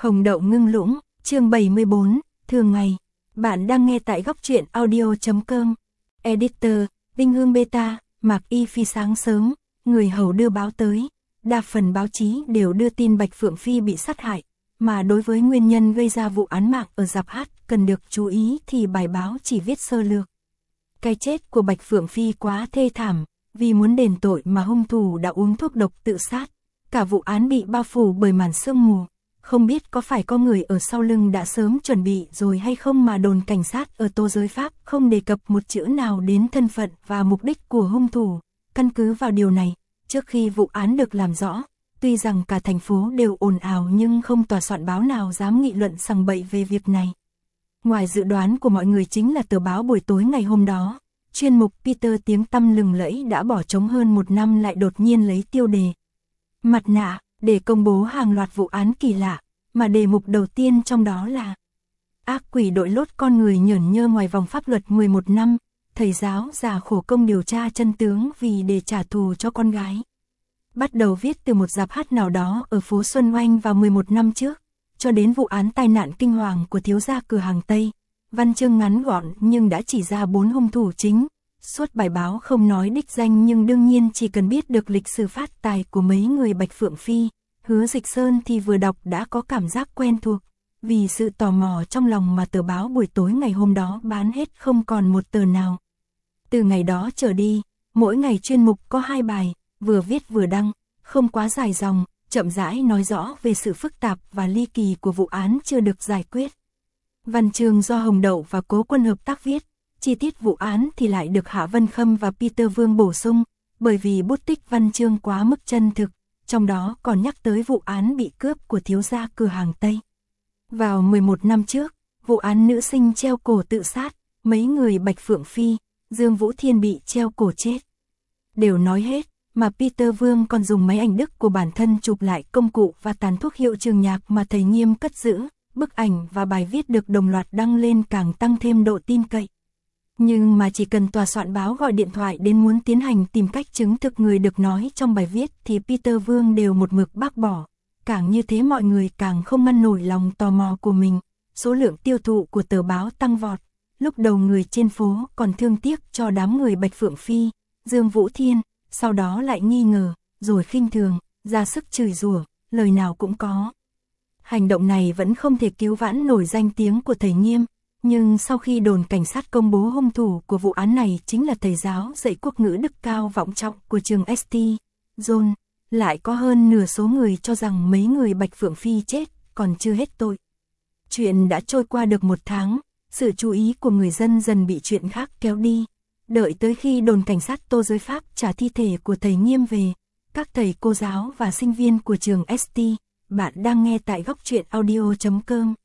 Hồng đậu ngưng lũng, chương 74, thường ngày. Bạn đang nghe tại góc truyện audio.com. Editor, Đinh Hương Beta, Mạc Y Phi sáng sớm, người hầu đưa báo tới. Đa phần báo chí đều đưa tin Bạch Phượng Phi bị sát hại, mà đối với nguyên nhân gây ra vụ án mạng ở Giạp Hát cần được chú ý thì bài báo chỉ viết sơ lược. Cái chết của Bạch Phượng Phi quá thê thảm, vì muốn đền tội mà hung thủ đã uống thuốc độc tự sát. Cả vụ án bị bao phủ bởi màn sương mù, không biết có phải có người ở sau lưng đã sớm chuẩn bị rồi hay không mà đồn cảnh sát ở Tô Giới Pháp không đề cập một chữ nào đến thân phận và mục đích của hung thủ. Căn cứ vào điều này, trước khi vụ án được làm rõ, tuy rằng cả thành phố đều ồn ào nhưng không tòa soạn báo nào dám nghị luận sằng bậy về việc này. Ngoài dự đoán của mọi người chính là tờ báo buổi tối ngày hôm đó, chuyên mục Peter tiếng tăm lừng lẫy đã bỏ trống hơn một năm lại đột nhiên lấy tiêu đề mặt nạ để công bố hàng loạt vụ án kỳ lạ, mà đề mục đầu tiên trong đó là ác quỷ đội lốt con người nhởn nhơ ngoài vòng pháp luật 11 năm, thầy giáo già khổ công điều tra chân tướng vì để trả thù cho con gái. Bắt đầu viết từ một Giạp Hát nào đó ở phố Xuân Oanh vào 11 năm trước, cho đến vụ án tai nạn kinh hoàng của thiếu gia cửa hàng Tây. Văn chương ngắn gọn nhưng đã chỉ ra 4 hung thủ chính. Suốt bài báo không nói đích danh nhưng đương nhiên chỉ cần biết được lịch sử phát tài của mấy người Bạch Phượng Phi, Hứa Dịch Sơn thì vừa đọc đã có cảm giác quen thuộc, vì sự tò mò trong lòng mà tờ báo buổi tối ngày hôm đó bán hết không còn một tờ nào. Từ ngày đó trở đi, mỗi ngày chuyên mục có 2 bài, vừa viết vừa đăng, không quá dài dòng, chậm rãi nói rõ về sự phức tạp và ly kỳ của vụ án chưa được giải quyết. Văn chương do Hồng Đậu và Cố Quân hợp tác viết, chi tiết vụ án thì lại được Hạ Vân Khâm và Peter Vương bổ sung, bởi vì bút tích văn chương quá mức chân thực, trong đó còn nhắc tới vụ án bị cướp của thiếu gia cửa hàng Tây. Vào 11 năm trước, vụ án nữ sinh treo cổ tự sát, mấy người Bạch Phượng Phi, Dương Vũ Thiên bị treo cổ chết. Đều nói hết, mà Peter Vương còn dùng máy ảnh Đức của bản thân chụp lại công cụ và tàn thuốc hiệu trường nhạc mà thầy Nghiêm cất giữ, bức ảnh và bài viết được đồng loạt đăng lên càng tăng thêm độ tin cậy. Nhưng mà chỉ cần tòa soạn báo gọi điện thoại đến muốn tiến hành tìm cách chứng thực người được nói trong bài viết thì Peter Vương đều một mực bác bỏ. Càng như thế mọi người càng không ngăn nổi lòng tò mò của mình. Số lượng tiêu thụ của tờ báo tăng vọt. Lúc đầu người trên phố còn thương tiếc cho đám người Bạch Phượng Phi, Dương Vũ Thiên, sau đó lại nghi ngờ, rồi khinh thường, ra sức chửi rủa, lời nào cũng có. Hành động này vẫn không thể cứu vãn nổi danh tiếng của thầy Nghiêm. Nhưng sau khi đồn cảnh sát công bố hung thủ của vụ án này chính là thầy giáo dạy quốc ngữ đức cao vọng trọng của trường St. John, lại có hơn nửa số người cho rằng mấy người Bạch Phượng Phi chết còn chưa hết tội. Chuyện đã trôi qua được 1 tháng, sự chú ý của người dân dần bị chuyện khác kéo đi. Đợi tới khi đồn cảnh sát Tô Giới Pháp trả thi thể của thầy Nghiêm về, các thầy cô giáo và sinh viên của trường St. Bạn đang nghe tại góc truyện audio.com.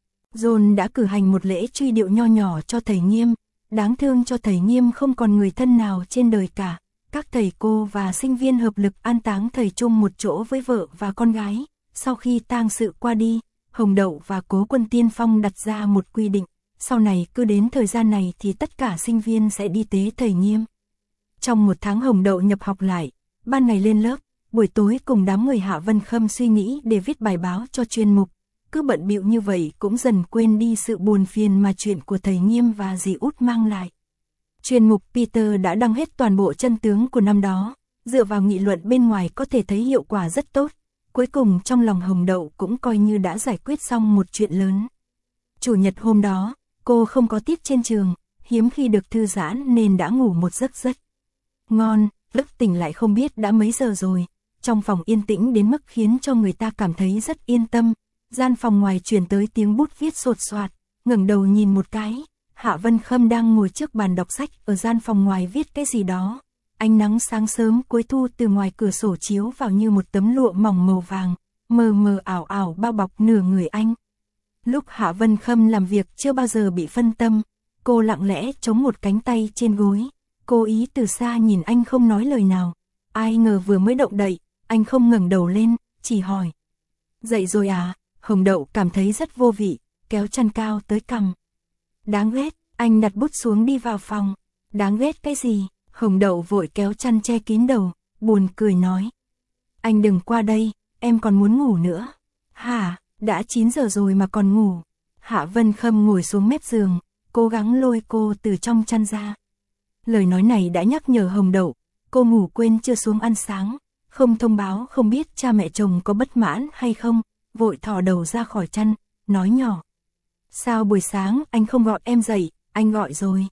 John đã cử hành một lễ truy điệu nho nhỏ cho thầy Nghiêm, đáng thương cho thầy Nghiêm không còn người thân nào trên đời cả. Các thầy cô và sinh viên hợp lực an táng thầy chung một chỗ với vợ và con gái. Sau khi tang sự qua đi, Hồng Đậu và Cố Quân tiên phong đặt ra một quy định, sau này cứ đến thời gian này thì tất cả sinh viên sẽ đi tế thầy Nghiêm. Trong 1 tháng Hồng Đậu nhập học lại, ban ngày lên lớp, buổi tối cùng đám người Hạ Vân Khâm suy nghĩ để viết bài báo cho chuyên mục. Cứ bận bịu như vậy cũng dần quên đi sự buồn phiền mà chuyện của thầy Nghiêm và dì Út mang lại. Chuyên mục Peter đã đăng hết toàn bộ chân tướng của năm đó, dựa vào nghị luận bên ngoài có thể thấy hiệu quả rất tốt. Cuối cùng trong lòng Hồng Đậu cũng coi như đã giải quyết xong một chuyện lớn. Chủ nhật hôm đó, cô không có tiết trên trường, hiếm khi được thư giãn nên đã ngủ một giấc rất ngon, lúc tỉnh lại không biết đã mấy giờ rồi. Trong phòng yên tĩnh đến mức khiến cho người ta cảm thấy rất yên tâm. Gian phòng ngoài truyền tới tiếng bút viết sột soạt, ngẩng đầu nhìn một cái, Hạ Vân Khâm đang ngồi trước bàn đọc sách ở gian phòng ngoài viết cái gì đó. Ánh nắng sáng sớm cuối thu từ ngoài cửa sổ chiếu vào như một tấm lụa mỏng màu vàng, mờ mờ ảo ảo bao bọc nửa người anh. Lúc Hạ Vân Khâm làm việc chưa bao giờ bị phân tâm, cô lặng lẽ chống một cánh tay trên gối, cố ý từ xa nhìn anh không nói lời nào. Ai ngờ vừa mới động đậy, anh không ngẩng đầu lên, chỉ hỏi: "Dậy rồi à?" Hồng Đậu cảm thấy rất vô vị, kéo chăn cao tới cằm. "Đáng ghét." Anh đặt bút xuống đi vào phòng. "Đáng ghét cái gì?" Hồng Đậu vội kéo chăn che kín đầu, buồn cười nói: "Anh đừng qua đây, em còn muốn ngủ nữa." "Hả?" đã 9 giờ rồi mà còn ngủ. Hạ Vân Khâm ngồi xuống mép giường, cố gắng lôi cô từ trong chăn ra. Lời nói này đã nhắc nhở Hồng Đậu, cô ngủ quên chưa xuống ăn sáng, không thông báo không biết cha mẹ chồng có bất mãn hay không, vội thò đầu ra khỏi chăn, nói nhỏ. Sao buổi sáng anh không gọi em dậy, anh gọi rồi.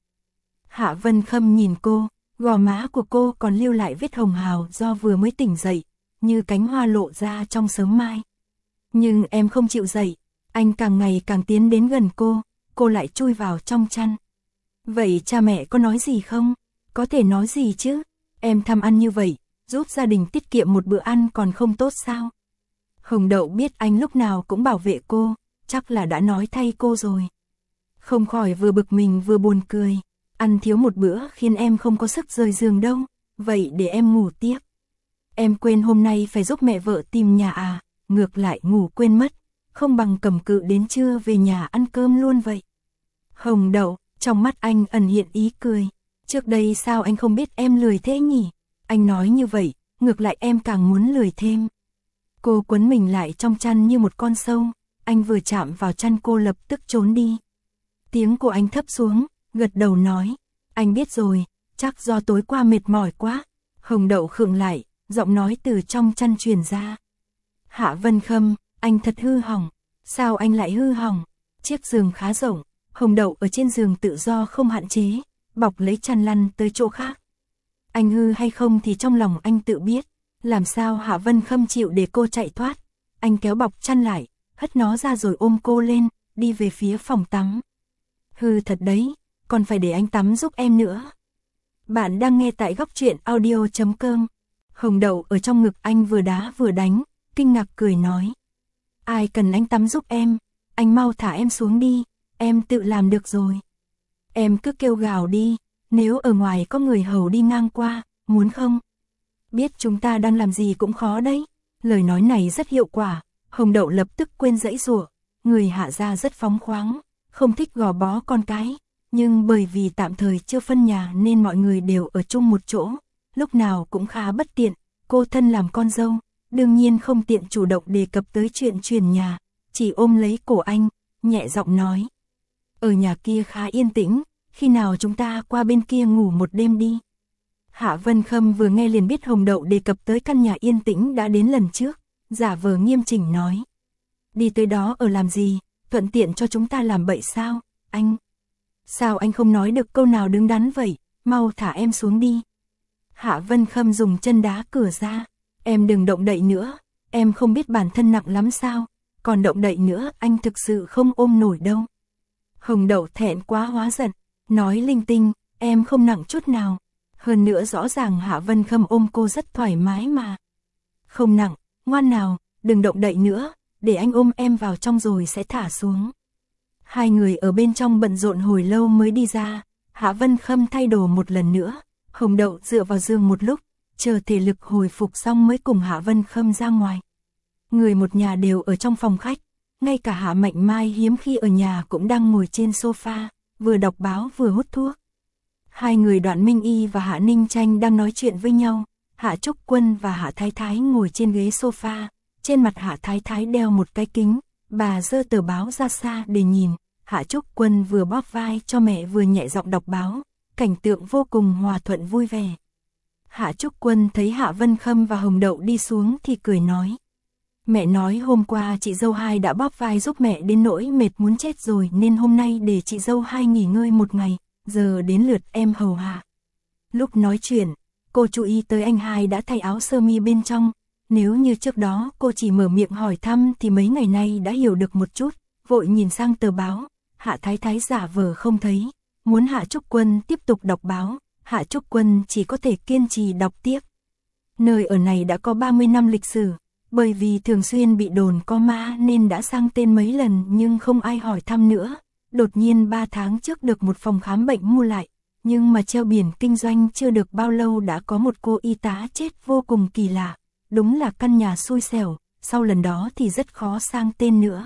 Hạ Vân Khâm nhìn cô, gò má của cô còn lưu lại vết hồng hào do vừa mới tỉnh dậy, như cánh hoa lộ ra trong sớm mai. Nhưng em không chịu dậy, anh càng ngày càng tiến đến gần cô lại chui vào trong chăn. Vậy cha mẹ có nói gì không? Có thể nói gì chứ? Em tham ăn như vậy, giúp gia đình tiết kiệm một bữa ăn còn không tốt sao? Hồng Đậu biết anh lúc nào cũng bảo vệ cô, chắc là đã nói thay cô rồi. Không khỏi vừa bực mình vừa buồn cười. Ăn thiếu một bữa khiến em không có sức rời giường đâu, vậy để em ngủ tiếp. Em quên hôm nay phải giúp mẹ vợ tìm nhà à, ngược lại ngủ quên mất, không bằng cầm cự đến trưa về nhà ăn cơm luôn vậy. Hồng Đậu, trong mắt anh ẩn hiện ý cười. Trước đây sao anh không biết em lười thế nhỉ? Anh nói như vậy, ngược lại em càng muốn lười thêm. Cô quấn mình lại trong chăn như một con sâu, anh vừa chạm vào chăn cô lập tức trốn đi. Tiếng của anh thấp xuống, gật đầu nói, anh biết rồi, chắc do tối qua mệt mỏi quá. Hồng Đậu khựng lại, giọng nói từ trong chăn truyền ra. Hạ Vân Khâm, anh thật hư hỏng. Sao anh lại hư hỏng? Chiếc giường khá rộng, Hồng Đậu ở trên giường tự do không hạn chế, bọc lấy chăn lăn tới chỗ khác. Anh hư hay không thì trong lòng anh tự biết, làm sao Hạ Vân Khâm chịu để cô chạy thoát. Anh kéo bọc chăn lại, hất nó ra rồi ôm cô lên, đi về phía phòng tắm. Hư thật đấy, còn phải để anh tắm giúp em nữa. Bạn đang nghe tại góc truyện audio.com. Hồng Đậu ở trong ngực anh vừa đá vừa đánh, kinh ngạc cười nói. Ai cần anh tắm giúp em, anh mau thả em xuống đi, em tự làm được rồi. Em cứ kêu gào đi, nếu ở ngoài có người hầu đi ngang qua, muốn không? Biết chúng ta đang làm gì cũng khó đấy. Lời nói này rất hiệu quả, Hồng Đậu lập tức quên giãy giụa, người Hạ gia rất phóng khoáng, không thích gò bó con cái. Nhưng bởi vì tạm thời chưa phân nhà nên mọi người đều ở chung một chỗ, lúc nào cũng khá bất tiện, cô thân làm con dâu, đương nhiên không tiện chủ động đề cập tới chuyện chuyển nhà, chỉ ôm lấy cổ anh, nhẹ giọng nói. Ở nhà kia khá yên tĩnh, khi nào chúng ta qua bên kia ngủ một đêm đi. Hạ Vân Khâm vừa nghe liền biết Hồng Đậu đề cập tới căn nhà yên tĩnh đã đến lần trước, giả vờ nghiêm chỉnh nói. Đi tới đó ở làm gì, thuận tiện cho chúng ta làm bậy sao, anh? Sao anh không nói được câu nào đứng đắn vậy, mau thả em xuống đi. Hạ Vân Khâm dùng chân đá cửa ra, em đừng động đậy nữa, em không biết bản thân nặng lắm sao, còn động đậy nữa anh thực sự không ôm nổi đâu. Hồng Đậu thẹn quá hóa giận, nói linh tinh, em không nặng chút nào, hơn nữa rõ ràng Hạ Vân Khâm ôm cô rất thoải mái mà. Không nặng, ngoan nào, đừng động đậy nữa, để anh ôm em vào trong rồi sẽ thả xuống. Hai người ở bên trong bận rộn hồi lâu mới đi ra, Hạ Vân Khâm thay đồ một lần nữa, Hồng Đậu dựa vào giường một lúc, chờ thể lực hồi phục xong mới cùng Hạ Vân Khâm ra ngoài. Người một nhà đều ở trong phòng khách, ngay cả Hạ Mạnh Mai hiếm khi ở nhà cũng đang ngồi trên sofa, vừa đọc báo vừa hút thuốc. Hai người Đoạn Minh Y và Hạ Ninh Tranh đang nói chuyện với nhau, Hạ Trúc Quân và Hạ Thái Thái ngồi trên ghế sofa, trên mặt Hạ Thái Thái đeo một cái kính, bà giơ tờ báo ra xa để nhìn. Hạ Trúc Quân vừa bóp vai cho mẹ vừa nhẹ giọng đọc báo, cảnh tượng vô cùng hòa thuận vui vẻ. Hạ Trúc Quân thấy Hạ Vân Khâm và Hồng Đậu đi xuống thì cười nói. Mẹ nói hôm qua chị dâu hai đã bóp vai giúp mẹ đến nỗi mệt muốn chết rồi nên hôm nay để chị dâu hai nghỉ ngơi một ngày, giờ đến lượt em hầu hạ. Lúc nói chuyện, cô chú ý tới anh hai đã thay áo sơ mi bên trong, nếu như trước đó cô chỉ mở miệng hỏi thăm thì mấy ngày nay đã hiểu được một chút, vội nhìn sang tờ báo. Hạ Thái Thái giả vờ không thấy, muốn Hạ Trúc Quân tiếp tục đọc báo, Hạ Trúc Quân chỉ có thể kiên trì đọc tiếp. Nơi ở này đã có 30 năm lịch sử, bởi vì thường xuyên bị đồn có ma nên đã sang tên mấy lần nhưng không ai hỏi thăm nữa. Đột nhiên 3 tháng trước được một phòng khám bệnh mua lại, nhưng mà treo biển kinh doanh chưa được bao lâu đã có một cô y tá chết vô cùng kỳ lạ. Đúng là căn nhà xui xẻo, sau lần đó thì rất khó sang tên nữa.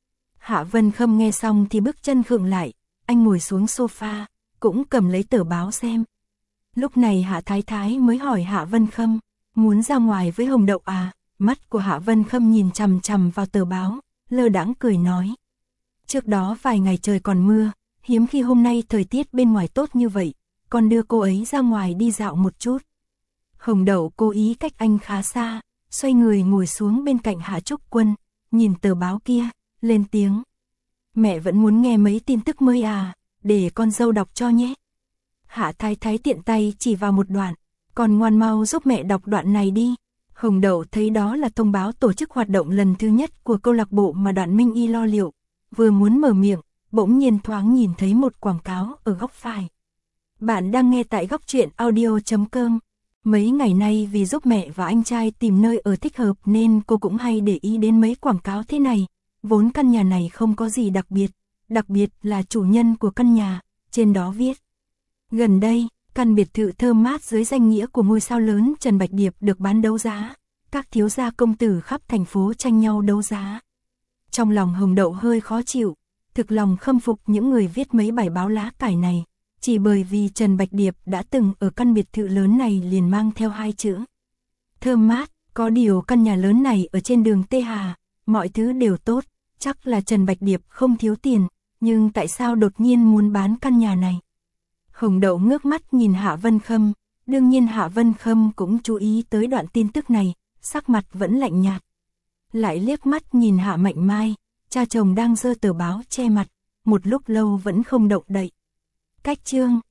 Hạ Vân Khâm nghe xong thì bước chân khựng lại, anh ngồi xuống sofa, cũng cầm lấy tờ báo xem. Lúc này Hạ Thái Thái mới hỏi Hạ Vân Khâm, muốn ra ngoài với Hồng Đậu à? Mắt của Hạ Vân Khâm nhìn chằm chằm vào tờ báo, lơ đãng cười nói. Trước đó vài ngày trời còn mưa, hiếm khi hôm nay thời tiết bên ngoài tốt như vậy, còn đưa cô ấy ra ngoài đi dạo một chút. Hồng Đậu cố ý cách anh khá xa, xoay người ngồi xuống bên cạnh Hạ Trúc Quân, nhìn tờ báo kia, lên tiếng. Mẹ vẫn muốn nghe mấy tin tức mới à, để con dâu đọc cho nhé. Hạ Thái Thái tiện tay chỉ vào một đoạn, còn ngoan mau giúp mẹ đọc đoạn này đi. Hồng Đậu thấy đó là thông báo tổ chức hoạt động lần thứ nhất của câu lạc bộ mà Đoạn Minh Y lo liệu, vừa muốn mở miệng, bỗng nhiên thoáng nhìn thấy một quảng cáo ở góc phải. Bạn đang nghe tại góc truyện audio.com. Mấy ngày nay vì giúp mẹ và anh trai tìm nơi ở thích hợp nên cô cũng hay để ý đến mấy quảng cáo thế này. Vốn căn nhà này không có gì đặc biệt là chủ nhân của căn nhà, trên đó viết. Gần đây, căn biệt thự thơm mát dưới danh nghĩa của ngôi sao lớn Trần Bạch Điệp được bán đấu giá. Các thiếu gia công tử khắp thành phố tranh nhau đấu giá. Trong lòng Hồng Đậu hơi khó chịu, thực lòng khâm phục những người viết mấy bài báo lá cải này. Chỉ bởi vì Trần Bạch Điệp đã từng ở căn biệt thự lớn này liền mang theo hai chữ. Thơm mát, có điều căn nhà lớn này ở trên đường Tê Hà, mọi thứ đều tốt, chắc là Trần Bạch Điệp không thiếu tiền, nhưng tại sao đột nhiên muốn bán căn nhà này? Hồng Đậu ngước mắt nhìn Hạ Vân Khâm, đương nhiên Hạ Vân Khâm cũng chú ý tới đoạn tin tức này, sắc mặt vẫn lạnh nhạt. Lại liếc mắt nhìn Hạ Mạnh Mai, cha chồng đang giơ tờ báo che mặt, một lúc lâu vẫn không động đậy. Cách chương